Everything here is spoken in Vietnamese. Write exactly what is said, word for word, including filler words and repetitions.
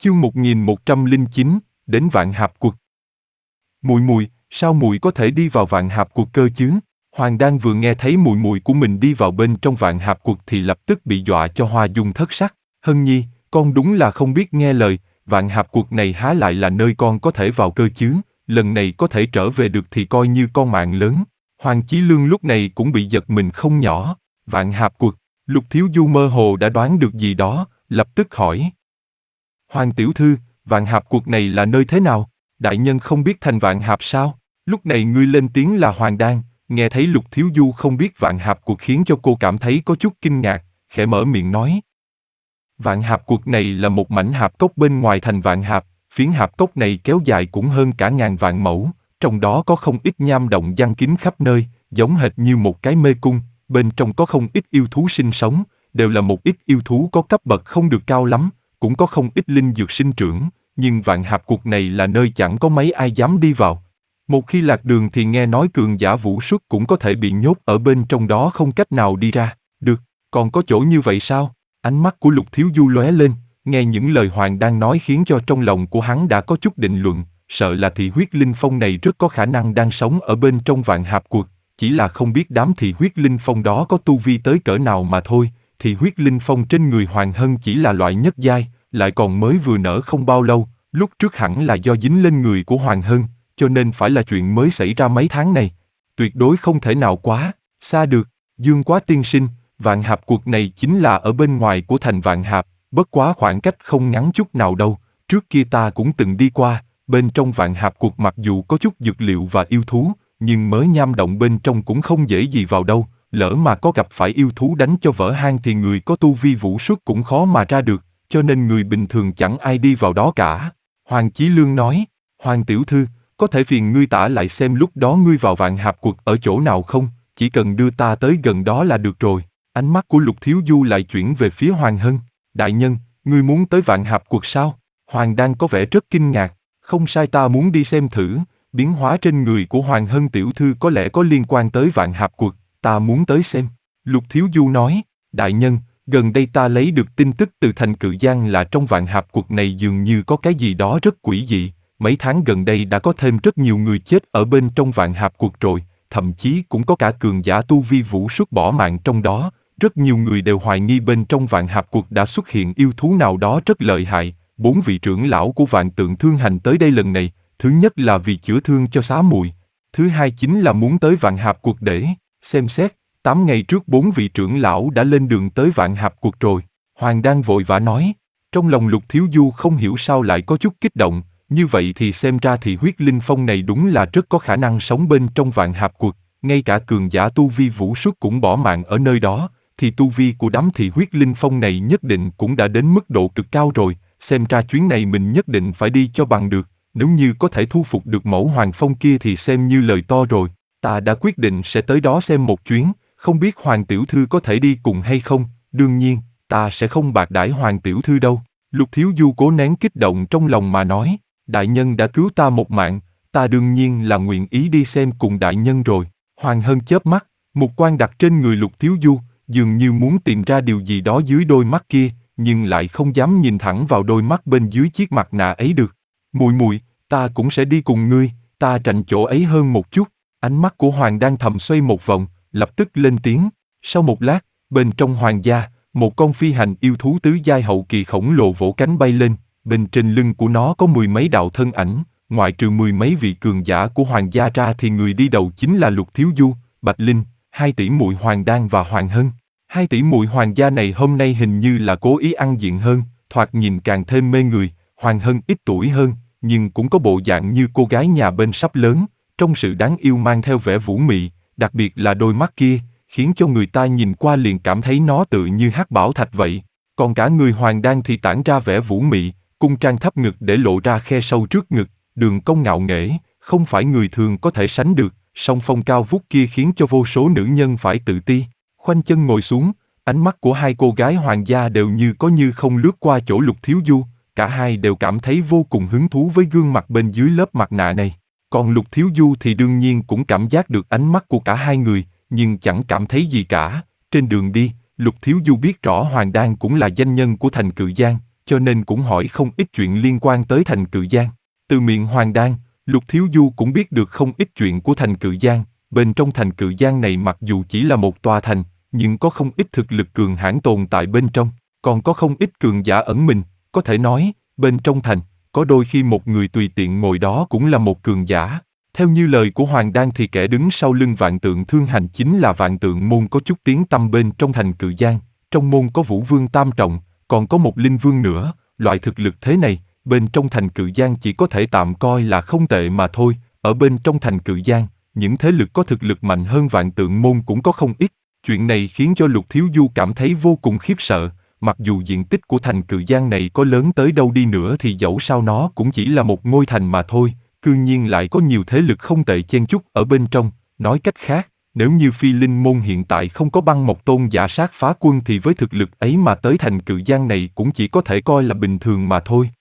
Chương một nghìn một trăm lẻ chín, đến Vạn Hạp Quật. Muội muội, sao muội có thể đi vào Vạn Hạp Quật cơ chứ? Hoàng Đan vừa nghe thấy muội muội của mình đi vào bên trong Vạn Hạp Quật thì lập tức bị dọa cho hoa dung thất sắc. Hân nhi, con đúng là không biết nghe lời, Vạn Hạp Quật này há lại là nơi con có thể vào cơ chứ? Lần này có thể trở về được thì coi như con mạng lớn. Hoàng Chí Lương lúc này cũng bị giật mình không nhỏ. Vạn Hạp Quật, Lục Thiếu Du mơ hồ đã đoán được gì đó, lập tức hỏi. Hoàng tiểu thư, Vạn Hạp Quật này là nơi thế nào? Đại nhân không biết thành Vạn Hạp sao? Lúc này ngươi lên tiếng là Hoàng Đan, nghe thấy Lục Thiếu Du không biết Vạn Hạp Quật khiến cho cô cảm thấy có chút kinh ngạc, khẽ mở miệng nói. Vạn Hạp Quật này là một mảnh hạp cốc bên ngoài thành Vạn Hạp, phiến hạp cốc này kéo dài cũng hơn cả ngàn vạn mẫu, trong đó có không ít nham động giăng kín khắp nơi, giống hệt như một cái mê cung, bên trong có không ít yêu thú sinh sống, đều là một ít yêu thú có cấp bậc không được cao lắm, cũng có không ít linh dược sinh trưởng, nhưng Vạn Hạp Quật này là nơi chẳng có mấy ai dám đi vào. Một khi lạc đường thì nghe nói cường giả vũ xuất cũng có thể bị nhốt ở bên trong đó không cách nào đi ra. Được, còn có chỗ như vậy sao? Ánh mắt của Lục Thiếu Du lóe lên, nghe những lời Hoàng đang nói khiến cho trong lòng của hắn đã có chút định luận, sợ là thị huyết linh phong này rất có khả năng đang sống ở bên trong Vạn Hạp Quật, chỉ là không biết đám thị huyết linh phong đó có tu vi tới cỡ nào mà thôi. Thị huyết linh phong trên người Hoàng Hân chỉ là loại nhất giai, lại còn mới vừa nở không bao lâu, lúc trước hẳn là do dính lên người của Hoàng Hân, cho nên phải là chuyện mới xảy ra mấy tháng này. Tuyệt đối không thể nào quá xa được. Dương Quá tiên sinh, Vạn Hạp Quật này chính là ở bên ngoài của thành Vạn Hạp, bất quá khoảng cách không ngắn chút nào đâu, trước kia ta cũng từng đi qua, bên trong Vạn Hạp Quật mặc dù có chút dược liệu và yêu thú, nhưng mớ nham động bên trong cũng không dễ gì vào đâu, lỡ mà có gặp phải yêu thú đánh cho vỡ hang thì người có tu vi vũ xuất cũng khó mà ra được, cho nên người bình thường chẳng ai đi vào đó cả. Hoàng Chí Lương nói, Hoàng tiểu thư, có thể phiền ngươi tả lại xem lúc đó ngươi vào Vạn Hạp Quật ở chỗ nào không, chỉ cần đưa ta tới gần đó là được rồi. Ánh mắt của Lục Thiếu Du lại chuyển về phía Hoàng Hân. Đại nhân, ngươi muốn tới Vạn Hạp Quật sao? Hoàng đang có vẻ rất kinh ngạc. Không sai, ta muốn đi xem thử, biến hóa trên người của Hoàng Hân tiểu thư có lẽ có liên quan tới Vạn Hạp Quật, ta muốn tới xem. Lục Thiếu Du nói, đại nhân, gần đây ta lấy được tin tức từ thành Cự Giang là trong Vạn Hạp Quật này dường như có cái gì đó rất quỷ dị. Mấy tháng gần đây đã có thêm rất nhiều người chết ở bên trong Vạn Hạp Quật rồi, thậm chí cũng có cả cường giả tu vi vũ xuất bỏ mạng trong đó. Rất nhiều người đều hoài nghi bên trong Vạn Hạp Quật đã xuất hiện yêu thú nào đó rất lợi hại. Bốn vị trưởng lão của Vạn Tượng Thương Hành tới đây lần này, thứ nhất là vì chữa thương cho xá muội, thứ hai chính là muốn tới Vạn Hạp Quật để xem xét. Tám ngày trước bốn vị trưởng lão đã lên đường tới Vạn Hạp Quật rồi. Hoàng đang vội vã nói. Trong lòng Lục Thiếu Du không hiểu sao lại có chút kích động, như vậy thì xem ra thì huyết linh phong này đúng là rất có khả năng sống bên trong Vạn Hạp Quật, ngay cả cường giả tu vi vũ xuất cũng bỏ mạng ở nơi đó, thì tu vi của đám thị huyết linh phong này nhất định cũng đã đến mức độ cực cao rồi, xem ra chuyến này mình nhất định phải đi cho bằng được, nếu như có thể thu phục được mẫu hoàng phong kia thì xem như lời to rồi. Ta đã quyết định sẽ tới đó xem một chuyến, không biết Hoàng tiểu thư có thể đi cùng hay không. Đương nhiên, ta sẽ không bạc đãi Hoàng tiểu thư đâu. Lục Thiếu Du cố nén kích động trong lòng mà nói, đại nhân đã cứu ta một mạng, ta đương nhiên là nguyện ý đi xem cùng đại nhân rồi. Hoàng Hân chớp mắt, một quan đặt trên người Lục Thiếu Du, dường như muốn tìm ra điều gì đó dưới đôi mắt kia, nhưng lại không dám nhìn thẳng vào đôi mắt bên dưới chiếc mặt nạ ấy được. Muội muội, ta cũng sẽ đi cùng ngươi, ta trành chỗ ấy hơn một chút. Ánh mắt của Hoàng đang thầm xoay một vòng, lập tức lên tiếng. Sau một lát, bên trong Hoàng gia, một con phi hành yêu thú tứ giai hậu kỳ khổng lồ vỗ cánh bay lên, bên trên lưng của nó có mười mấy đạo thân ảnh, ngoại trừ mười mấy vị cường giả của Hoàng gia ra thì người đi đầu chính là Lục Thiếu Du, Bạch Linh, hai tỷ muội Hoàng Đan và Hoàng Hân. Hai tỷ muội Hoàng gia này hôm nay hình như là cố ý ăn diện hơn, thoạt nhìn càng thêm mê người. Hoàng Hân ít tuổi hơn, nhưng cũng có bộ dạng như cô gái nhà bên sắp lớn, trong sự đáng yêu mang theo vẻ vũ mị, đặc biệt là đôi mắt kia, khiến cho người ta nhìn qua liền cảm thấy nó tự như hắc bảo thạch vậy. Còn cả người Hoàng Đan thì tản ra vẻ vũ mị, cung trang thấp ngực để lộ ra khe sâu trước ngực, đường cong ngạo nghễ, không phải người thường có thể sánh được. Song phong cao vút kia khiến cho vô số nữ nhân phải tự ti. Khoanh chân ngồi xuống, ánh mắt của hai cô gái hoàng gia đều như có như không lướt qua chỗ Lục Thiếu Du, cả hai đều cảm thấy vô cùng hứng thú với gương mặt bên dưới lớp mặt nạ này. Còn Lục Thiếu Du thì đương nhiên cũng cảm giác được ánh mắt của cả hai người, nhưng chẳng cảm thấy gì cả. Trên đường đi, Lục Thiếu Du biết rõ Hoàng Đan cũng là danh nhân của thành Cự Giang, cho nên cũng hỏi không ít chuyện liên quan tới thành Cự Giang. Từ miệng Hoàng Đan, Lục Thiếu Du cũng biết được không ít chuyện của thành Cự Giang. Bên trong thành Cự Giang này mặc dù chỉ là một tòa thành, nhưng có không ít thực lực cường hãn tồn tại bên trong, còn có không ít cường giả ẩn mình, có thể nói, bên trong thành, có đôi khi một người tùy tiện ngồi đó cũng là một cường giả. Theo như lời của Hoàng Đan thì kẻ đứng sau lưng Vạn Tượng Thương Hành chính là Vạn Tượng Môn có chút tiếng tăm bên trong thành Cự Giang. Trong môn có Vũ Vương Tam Trọng, còn có một Linh Vương nữa. Loại thực lực thế này, bên trong thành Cự Giang chỉ có thể tạm coi là không tệ mà thôi. Ở bên trong thành Cự Giang, những thế lực có thực lực mạnh hơn Vạn Tượng Môn cũng có không ít. Chuyện này khiến cho Lục Thiếu Du cảm thấy vô cùng khiếp sợ. Mặc dù diện tích của thành Cự Giang này có lớn tới đâu đi nữa thì dẫu sao nó cũng chỉ là một ngôi thành mà thôi. Cư nhiên lại có nhiều thế lực không tệ chen chúc ở bên trong. Nói cách khác, nếu như Phi Linh Môn hiện tại không có Băng Mộc Tôn giả sát phá quân thì với thực lực ấy mà tới thành Cự Giang này cũng chỉ có thể coi là bình thường mà thôi.